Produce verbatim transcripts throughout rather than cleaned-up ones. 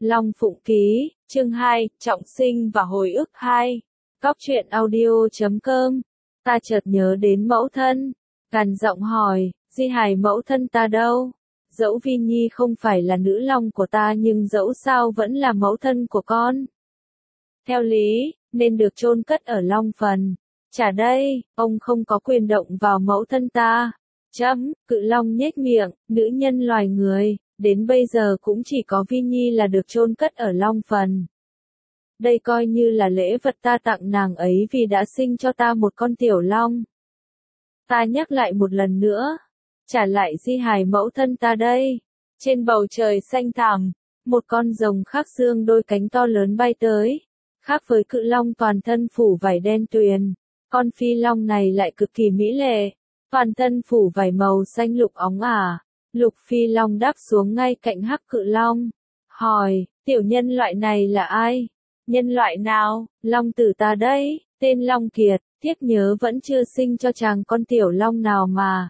Long Phụng Ký, chương hai, Trọng Sinh và Hồi ức hai. Góc truyện audio chấm com. Ta chợt nhớ đến mẫu thân. Gằn giọng hỏi, Di hài mẫu thân ta đâu? Dẫu Vi Nhi không phải là nữ long của ta nhưng dẫu sao vẫn là mẫu thân của con. Theo lý, nên được chôn cất ở Long Phần. Chả đây, ông không có quyền động vào mẫu thân ta. Chấm, Cự Long nhếch miệng, nữ nhân loài người, đến bây giờ cũng chỉ có Vi Nhi là được chôn cất ở Long Phần. Đây coi như là lễ vật ta tặng nàng ấy vì đã sinh cho ta một con tiểu long. Ta nhắc lại một lần nữa, trả lại di hài mẫu thân ta đây. Trên bầu trời xanh thẳm, một con rồng khắc dương đôi cánh to lớn bay tới. Khác với Cự Long toàn thân phủ vảy đen tuyền, con phi long này lại cực kỳ mỹ lệ, toàn thân phủ vảy màu xanh lục óng ả. Lục phi long đáp xuống ngay cạnh Hắc Cự Long, hỏi, tiểu nhân loại này là ai? Nhân loại nào? Long tử ta đấy, tên Long Kiệt, tiếc nhớ vẫn chưa sinh cho chàng con tiểu long nào mà.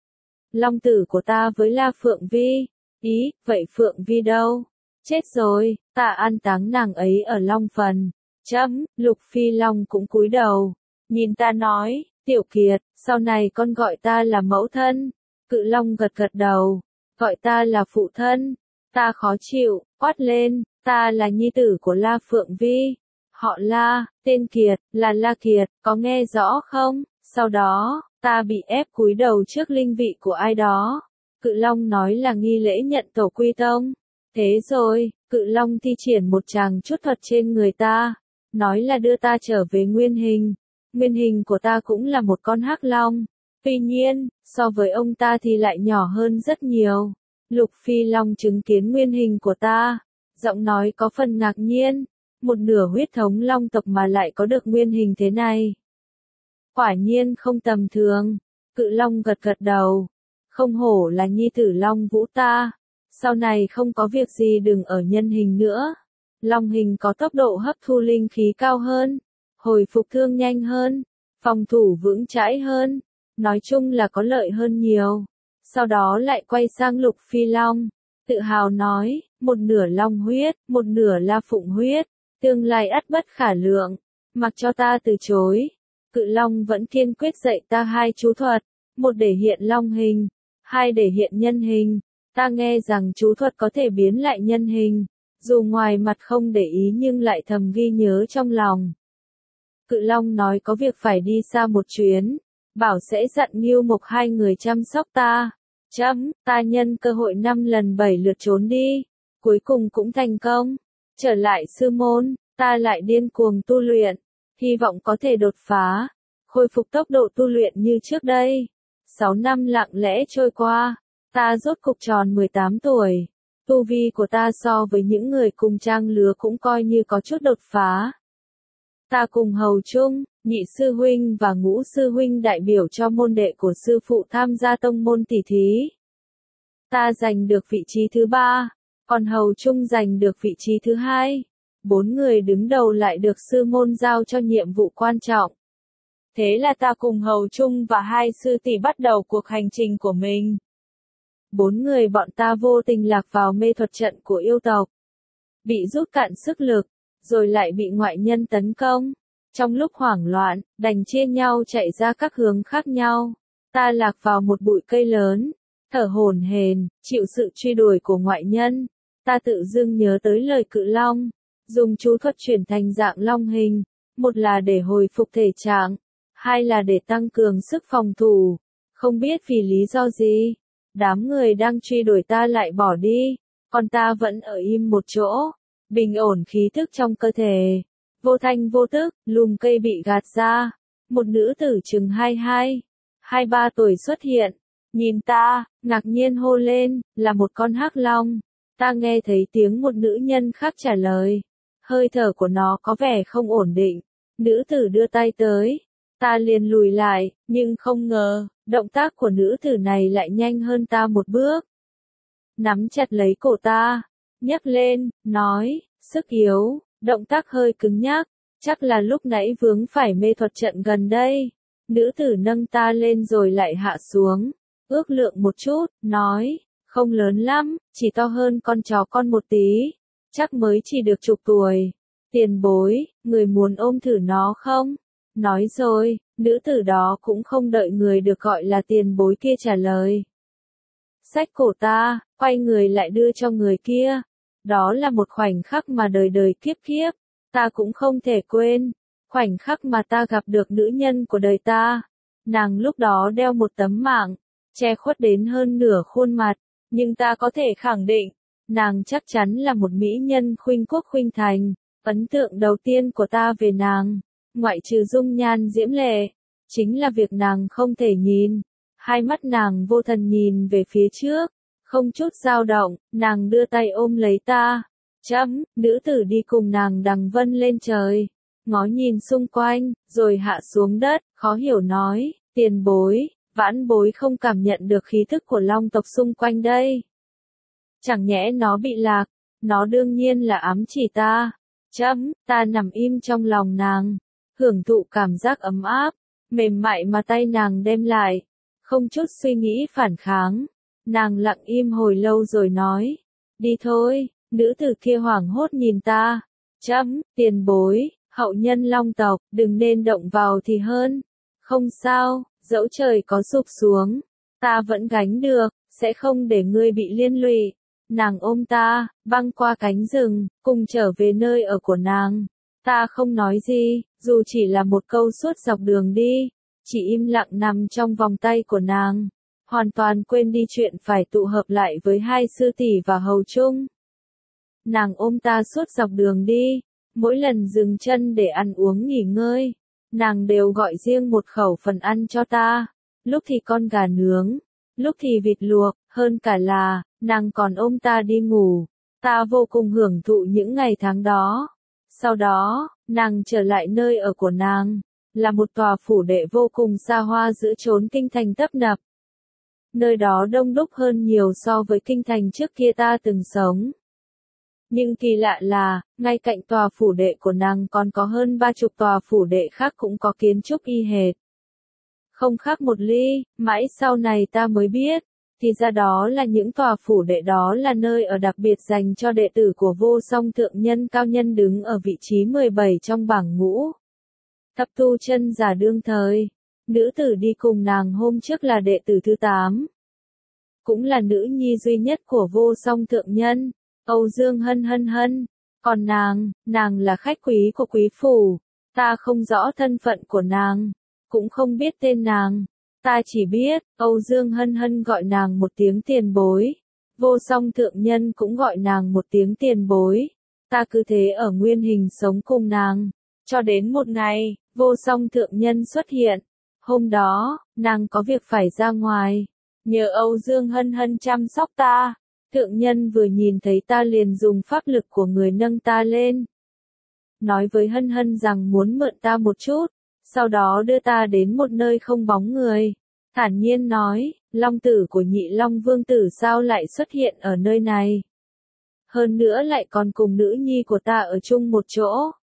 Long tử của ta với La Phượng Vi. Ý, vậy Phượng Vi đâu? Chết rồi, ta an táng nàng ấy ở Long Phần. Chấm, Lục phi long cũng cúi đầu, nhìn ta nói, tiểu Kiệt, sau này con gọi ta là mẫu thân. Cự Long gật gật đầu, gọi ta là phụ thân. Ta khó chịu, quát lên, ta là nhi tử của La Phượng Vi. Họ La, tên Kiệt, là La Kiệt, có nghe rõ không? Sau đó, ta bị ép cúi đầu trước linh vị của ai đó. Cự Long nói là nghi lễ nhận tổ quy tông. Thế rồi, Cự Long thi triển một tràng chút thuật trên người ta, nói là đưa ta trở về nguyên hình. Nguyên hình của ta cũng là một con hắc long. Tuy nhiên, so với ông ta thì lại nhỏ hơn rất nhiều. Lục phi long chứng kiến nguyên hình của ta, giọng nói có phần ngạc nhiên, một nửa huyết thống long tộc mà lại có được nguyên hình thế này. Quả nhiên không tầm thường. Cự Long gật gật đầu, không hổ là nhi tử Long Vũ ta, sau này không có việc gì đừng ở nhân hình nữa. Long hình có tốc độ hấp thu linh khí cao hơn, hồi phục thương nhanh hơn, phòng thủ vững chãi hơn. Nói chung là có lợi hơn nhiều. Sau đó lại quay sang Lục phi long, tự hào nói, một nửa long huyết, một nửa La Phụng huyết, tương lai ắt bất khả lượng, mặc cho ta từ chối. Cự Long vẫn kiên quyết dạy ta hai chú thuật, một để hiện long hình, hai để hiện nhân hình. Ta nghe rằng chú thuật có thể biến lại nhân hình, dù ngoài mặt không để ý nhưng lại thầm ghi nhớ trong lòng. Cự Long nói có việc phải đi xa một chuyến, bảo sẽ dặn Ngưu Mộc hai người chăm sóc ta. Chấm, ta nhân cơ hội năm lần bảy lượt trốn đi, cuối cùng cũng thành công. Trở lại sư môn, ta lại điên cuồng tu luyện, hy vọng có thể đột phá, khôi phục tốc độ tu luyện như trước đây. Sáu năm lặng lẽ trôi qua, ta rốt cục tròn mười tám tuổi. Tu vi của ta so với những người cùng trang lứa cũng coi như có chút đột phá. Ta cùng Hầu Trung, Nhị sư huynh và Ngũ sư huynh đại biểu cho môn đệ của sư phụ tham gia tông môn tỷ thí. Ta giành được vị trí thứ ba, còn Hầu Trung giành được vị trí thứ hai. Bốn người đứng đầu lại được sư môn giao cho nhiệm vụ quan trọng. Thế là ta cùng Hầu Trung và hai sư tỷ bắt đầu cuộc hành trình của mình. Bốn người bọn ta vô tình lạc vào mê thuật trận của yêu tộc, bị rút cạn sức lực, rồi lại bị ngoại nhân tấn công. Trong lúc hoảng loạn, đành chia nhau chạy ra các hướng khác nhau. Ta lạc vào một bụi cây lớn, thở hổn hển, chịu sự truy đuổi của ngoại nhân. Ta tự dưng nhớ tới lời Cự Long, dùng chú thuật chuyển thành dạng long hình, một là để hồi phục thể trạng, hai là để tăng cường sức phòng thủ. Không biết vì lý do gì, đám người đang truy đuổi ta lại bỏ đi, còn ta vẫn ở im một chỗ, bình ổn khí thức trong cơ thể. Vô thanh vô tức, lùm cây bị gạt ra, một nữ tử chừng hai hai, hai ba tuổi xuất hiện, nhìn ta, ngạc nhiên hô lên, là một con hắc long. Ta nghe thấy tiếng một nữ nhân khác trả lời, hơi thở của nó có vẻ không ổn định. Nữ tử đưa tay tới, ta liền lùi lại, nhưng không ngờ, động tác của nữ tử này lại nhanh hơn ta một bước. Nắm chặt lấy cổ ta, nhấc lên, nói, sức yếu. Động tác hơi cứng nhắc, chắc là lúc nãy vướng phải mê thuật trận gần đây. Nữ tử nâng ta lên rồi lại hạ xuống, ước lượng một chút, nói, không lớn lắm, chỉ to hơn con chó con một tí. chắc mới chỉ được chục tuổi. Tiền bối, người muốn ôm thử nó không? Nói rồi, nữ tử đó cũng không đợi người được gọi là tiền bối kia trả lời. Xách cổ ta, quay người lại đưa cho người kia. Đó là một khoảnh khắc mà đời đời kiếp kiếp, ta cũng không thể quên. Khoảnh khắc mà ta gặp được nữ nhân của đời ta. Nàng lúc đó đeo một tấm mạng, che khuất đến hơn nửa khuôn mặt, nhưng ta có thể khẳng định, nàng chắc chắn là một mỹ nhân khuynh quốc khuynh thành. Ấn tượng đầu tiên của ta về nàng, ngoại trừ dung nhan diễm lệ, chính là việc nàng không thể nhìn. Hai mắt nàng vô thần nhìn về phía trước, không chút dao động, nàng đưa tay ôm lấy ta. Chấm, nữ tử đi cùng nàng đằng vân lên trời, ngó nhìn xung quanh, rồi hạ xuống đất, khó hiểu nói, tiền bối, vãn bối không cảm nhận được khí thức của long tộc xung quanh đây. Chẳng nhẽ nó bị lạc, nó đương nhiên là ám chỉ ta. Chấm, ta nằm im trong lòng nàng, hưởng thụ cảm giác ấm áp, mềm mại mà tay nàng đem lại, không chút suy nghĩ phản kháng. Nàng lặng im hồi lâu rồi nói, đi thôi. Nữ tử kia hoảng hốt nhìn ta. Chấm, tiền bối, hậu nhân long tộc, đừng nên động vào thì hơn. Không sao, dẫu trời có sụp xuống, ta vẫn gánh được, sẽ không để ngươi bị liên lụy. Nàng ôm ta, băng qua cánh rừng, cùng trở về nơi ở của nàng. Ta không nói gì, dù chỉ là một câu suốt dọc đường đi, chỉ im lặng nằm trong vòng tay của nàng, hoàn toàn quên đi chuyện phải tụ hợp lại với hai sư tỷ và hầu trung. Nàng ôm ta suốt dọc đường đi, mỗi lần dừng chân để ăn uống nghỉ ngơi, nàng đều gọi riêng một khẩu phần ăn cho ta, lúc thì con gà nướng, lúc thì vịt luộc, hơn cả là, nàng còn ôm ta đi ngủ. Ta vô cùng hưởng thụ những ngày tháng đó. Sau đó, nàng trở lại nơi ở của nàng, là một tòa phủ đệ vô cùng xa hoa giữa chốn kinh thành tấp nập. Nơi đó đông đúc hơn nhiều so với kinh thành trước kia ta từng sống. Nhưng kỳ lạ là, ngay cạnh tòa phủ đệ của nàng còn có hơn ba chục tòa phủ đệ khác cũng có kiến trúc y hệt. Không khác một ly, mãi sau này ta mới biết, thì ra đó là những tòa phủ đệ đó là nơi ở đặc biệt dành cho đệ tử của vô song thượng nhân cao nhân đứng ở vị trí mười bảy trong bảng ngũ. Thập tu chân giả đương thời, nữ tử đi cùng nàng hôm trước là đệ tử thứ tám. Cũng là nữ nhi duy nhất của vô song thượng nhân, Âu Dương Hân Hân Hân. Còn nàng, nàng là khách quý của quý phủ, ta không rõ thân phận của nàng, cũng không biết tên nàng. Ta chỉ biết, Âu Dương Hân Hân gọi nàng một tiếng tiền bối. Vô song thượng nhân cũng gọi nàng một tiếng tiền bối. Ta cứ thế ở nguyên hình sống cùng nàng. Cho đến một ngày, vô song thượng nhân xuất hiện. Hôm đó, nàng có việc phải ra ngoài. Nhờ Âu Dương Hân Hân chăm sóc ta. Thượng nhân vừa nhìn thấy ta liền dùng pháp lực của người nâng ta lên. Nói với Hân Hân rằng muốn mượn ta một chút. Sau đó đưa ta đến một nơi không bóng người. Thản nhiên nói, long tử của nhị long vương tử sao lại xuất hiện ở nơi này? Hơn nữa lại còn cùng nữ nhi của ta ở chung một chỗ.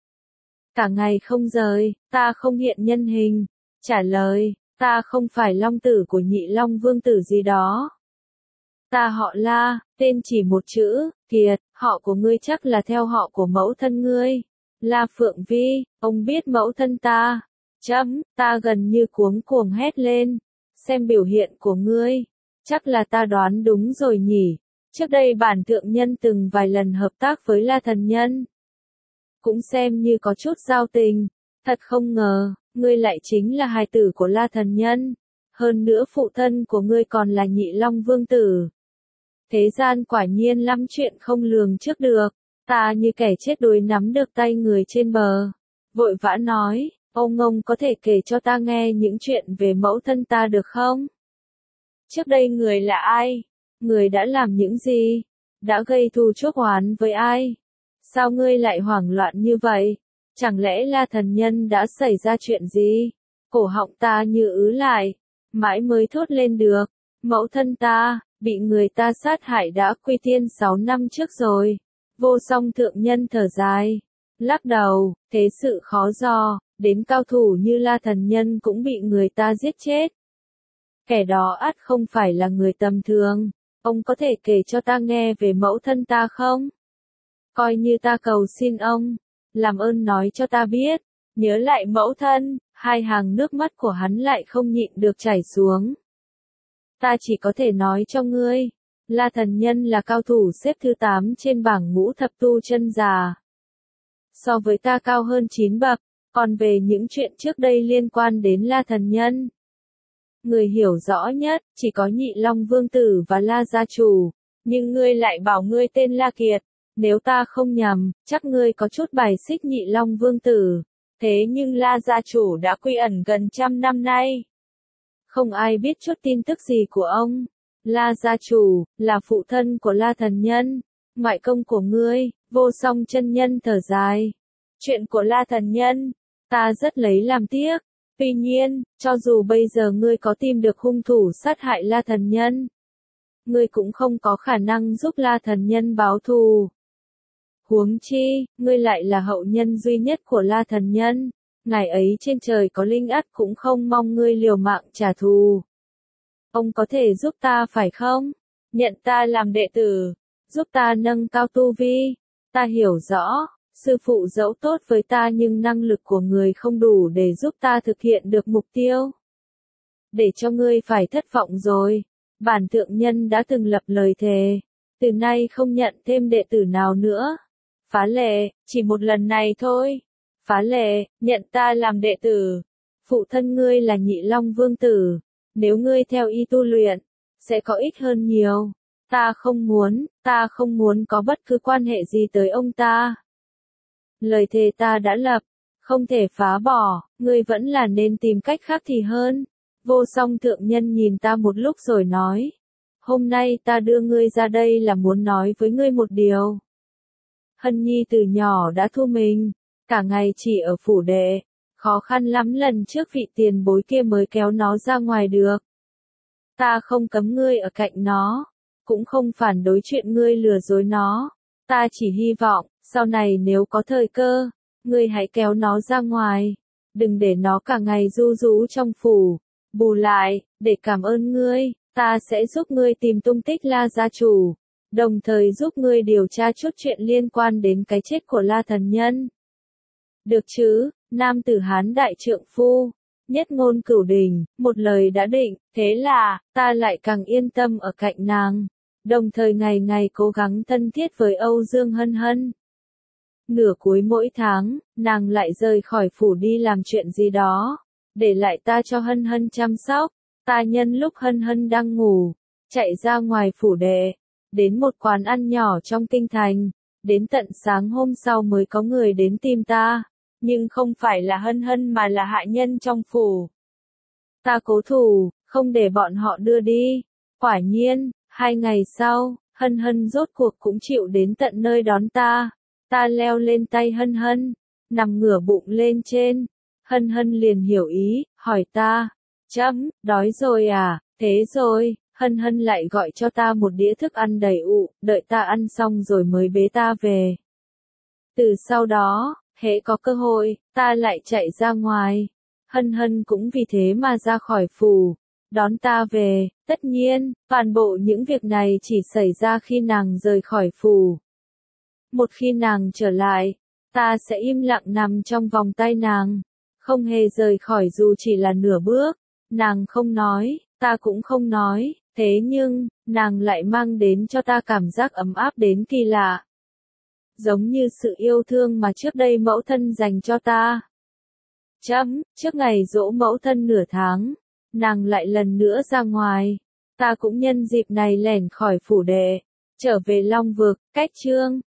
Cả ngày không rời, ta không hiện nhân hình. Trả lời, ta không phải long tử của nhị long vương tử gì đó. Ta họ La, tên chỉ một chữ, Kiệt, họ của ngươi chắc là theo họ của mẫu thân ngươi. La Phượng Vi, ông biết mẫu thân ta. Chấm, ta gần như cuống cuồng hét lên. Xem biểu hiện của ngươi, chắc là ta đoán đúng rồi nhỉ. Trước đây bản thượng nhân từng vài lần hợp tác với La Thần Nhân. Cũng xem như có chút giao tình. Thật không ngờ, ngươi lại chính là hài tử của La Thần Nhân. Hơn nữa phụ thân của ngươi còn là nhị long vương tử. Thế gian quả nhiên lắm chuyện không lường trước được. Ta như kẻ chết đuối nắm được tay người trên bờ. Vội vã nói, ông ông có thể kể cho ta nghe những chuyện về mẫu thân ta được không? Trước đây người là ai? Người đã làm những gì? Đã gây thù chuốc oán với ai? Sao ngươi lại hoảng loạn như vậy? Chẳng lẽ La Thần Nhân đã xảy ra chuyện gì? Cổ họng ta như ứ lại, mãi mới thốt lên được. Mẫu thân ta, bị người ta sát hại đã quy tiên sáu năm trước rồi. Vô song thượng nhân thở dài, lắc đầu, thế sự khó dò, đến cao thủ như La Thần Nhân cũng bị người ta giết chết. Kẻ đó ắt không phải là người tầm thường. Ông có thể kể cho ta nghe về mẫu thân ta không? Coi như ta cầu xin ông, làm ơn nói cho ta biết, nhớ lại mẫu thân, hai hàng nước mắt của hắn lại không nhịn được chảy xuống. Ta chỉ có thể nói cho ngươi, La Thần Nhân là cao thủ xếp thứ tám trên bảng ngũ thập tu chân già. So với ta cao hơn chín bậc, còn về những chuyện trước đây liên quan đến La Thần Nhân, người hiểu rõ nhất, chỉ có Nhị Long Vương Tử và La Gia Chủ, nhưng ngươi lại bảo ngươi tên La Kiệt, nếu ta không nhầm, chắc ngươi có chút bài xích Nhị Long Vương Tử, thế nhưng La Gia Chủ đã quy ẩn gần trăm năm nay. Không ai biết chút tin tức gì của ông. La Gia Chủ, là phụ thân của La Thần Nhân, ngoại công của ngươi. Vô Song chân nhân thở dài. Chuyện của La Thần Nhân, ta rất lấy làm tiếc. Tuy nhiên, cho dù bây giờ ngươi có tìm được hung thủ sát hại La Thần Nhân, ngươi cũng không có khả năng giúp La Thần Nhân báo thù. Huống chi, ngươi lại là hậu nhân duy nhất của La Thần Nhân, ngài ấy trên trời có linh ắt cũng không mong ngươi liều mạng trả thù. Ông có thể giúp ta phải không? Nhận ta làm đệ tử, giúp ta nâng cao tu vi. Ta hiểu rõ, sư phụ dẫu tốt với ta nhưng năng lực của người không đủ để giúp ta thực hiện được mục tiêu. Để cho ngươi phải thất vọng rồi. Bản thượng nhân đã từng lập lời thề, từ nay không nhận thêm đệ tử nào nữa. Phá lệ, chỉ một lần này thôi. Phá lệ, nhận ta làm đệ tử. Phụ thân ngươi là Nhị Long Vương Tử, nếu ngươi theo y tu luyện, sẽ có ích hơn nhiều. Ta không muốn, ta không muốn có bất cứ quan hệ gì tới ông ta. Lời thề ta đã lập, không thể phá bỏ, ngươi vẫn là nên tìm cách khác thì hơn. Vô Song thượng nhân nhìn ta một lúc rồi nói, hôm nay ta đưa ngươi ra đây là muốn nói với ngươi một điều. Hân Nhi từ nhỏ đã thu mình, cả ngày chỉ ở phủ đệ, khó khăn lắm lần trước vị tiền bối kia mới kéo nó ra ngoài được. Ta không cấm ngươi ở cạnh nó, cũng không phản đối chuyện ngươi lừa dối nó, ta chỉ hy vọng, sau này nếu có thời cơ, ngươi hãy kéo nó ra ngoài, đừng để nó cả ngày ru rú trong phủ. Bù lại, để cảm ơn ngươi, ta sẽ giúp ngươi tìm tung tích La Gia Chủ, đồng thời giúp ngươi điều tra chút chuyện liên quan đến cái chết của La Thần Nhân. Được chứ, nam tử Hán đại trượng phu, nhất ngôn cửu đình, một lời đã định, thế là, ta lại càng yên tâm ở cạnh nàng, đồng thời ngày ngày cố gắng thân thiết với Âu Dương Hân Hân. Nửa cuối mỗi tháng, nàng lại rời khỏi phủ đi làm chuyện gì đó, để lại ta cho Hân Hân chăm sóc. Ta nhân lúc Hân Hân đang ngủ, chạy ra ngoài phủ đệ, đến một quán ăn nhỏ trong kinh thành, đến tận sáng hôm sau mới có người đến tìm ta, nhưng không phải là Hân Hân mà là hạ nhân trong phủ. Ta cố thủ, không để bọn họ đưa đi. Quả nhiên, hai ngày sau, Hân Hân rốt cuộc cũng chịu đến tận nơi đón ta. Ta leo lên tay Hân Hân, nằm ngửa bụng lên trên. Hân Hân liền hiểu ý, hỏi ta, chấm, đói rồi à, thế rồi, Hân Hân lại gọi cho ta một đĩa thức ăn đầy ụ, đợi ta ăn xong rồi mới bế ta về. Từ sau đó, hễ có cơ hội, ta lại chạy ra ngoài, Hân Hân cũng vì thế mà ra khỏi phủ, đón ta về, tất nhiên, toàn bộ những việc này chỉ xảy ra khi nàng rời khỏi phủ. Một khi nàng trở lại, ta sẽ im lặng nằm trong vòng tay nàng, không hề rời khỏi dù chỉ là nửa bước. Nàng không nói, ta cũng không nói, thế nhưng, nàng lại mang đến cho ta cảm giác ấm áp đến kỳ lạ. Giống như sự yêu thương mà trước đây mẫu thân dành cho ta. Chấm, trước ngày giỗ mẫu thân nửa tháng, nàng lại lần nữa ra ngoài. Ta cũng nhân dịp này lẻn khỏi phủ đệ, trở về Long Vực, cách Trương.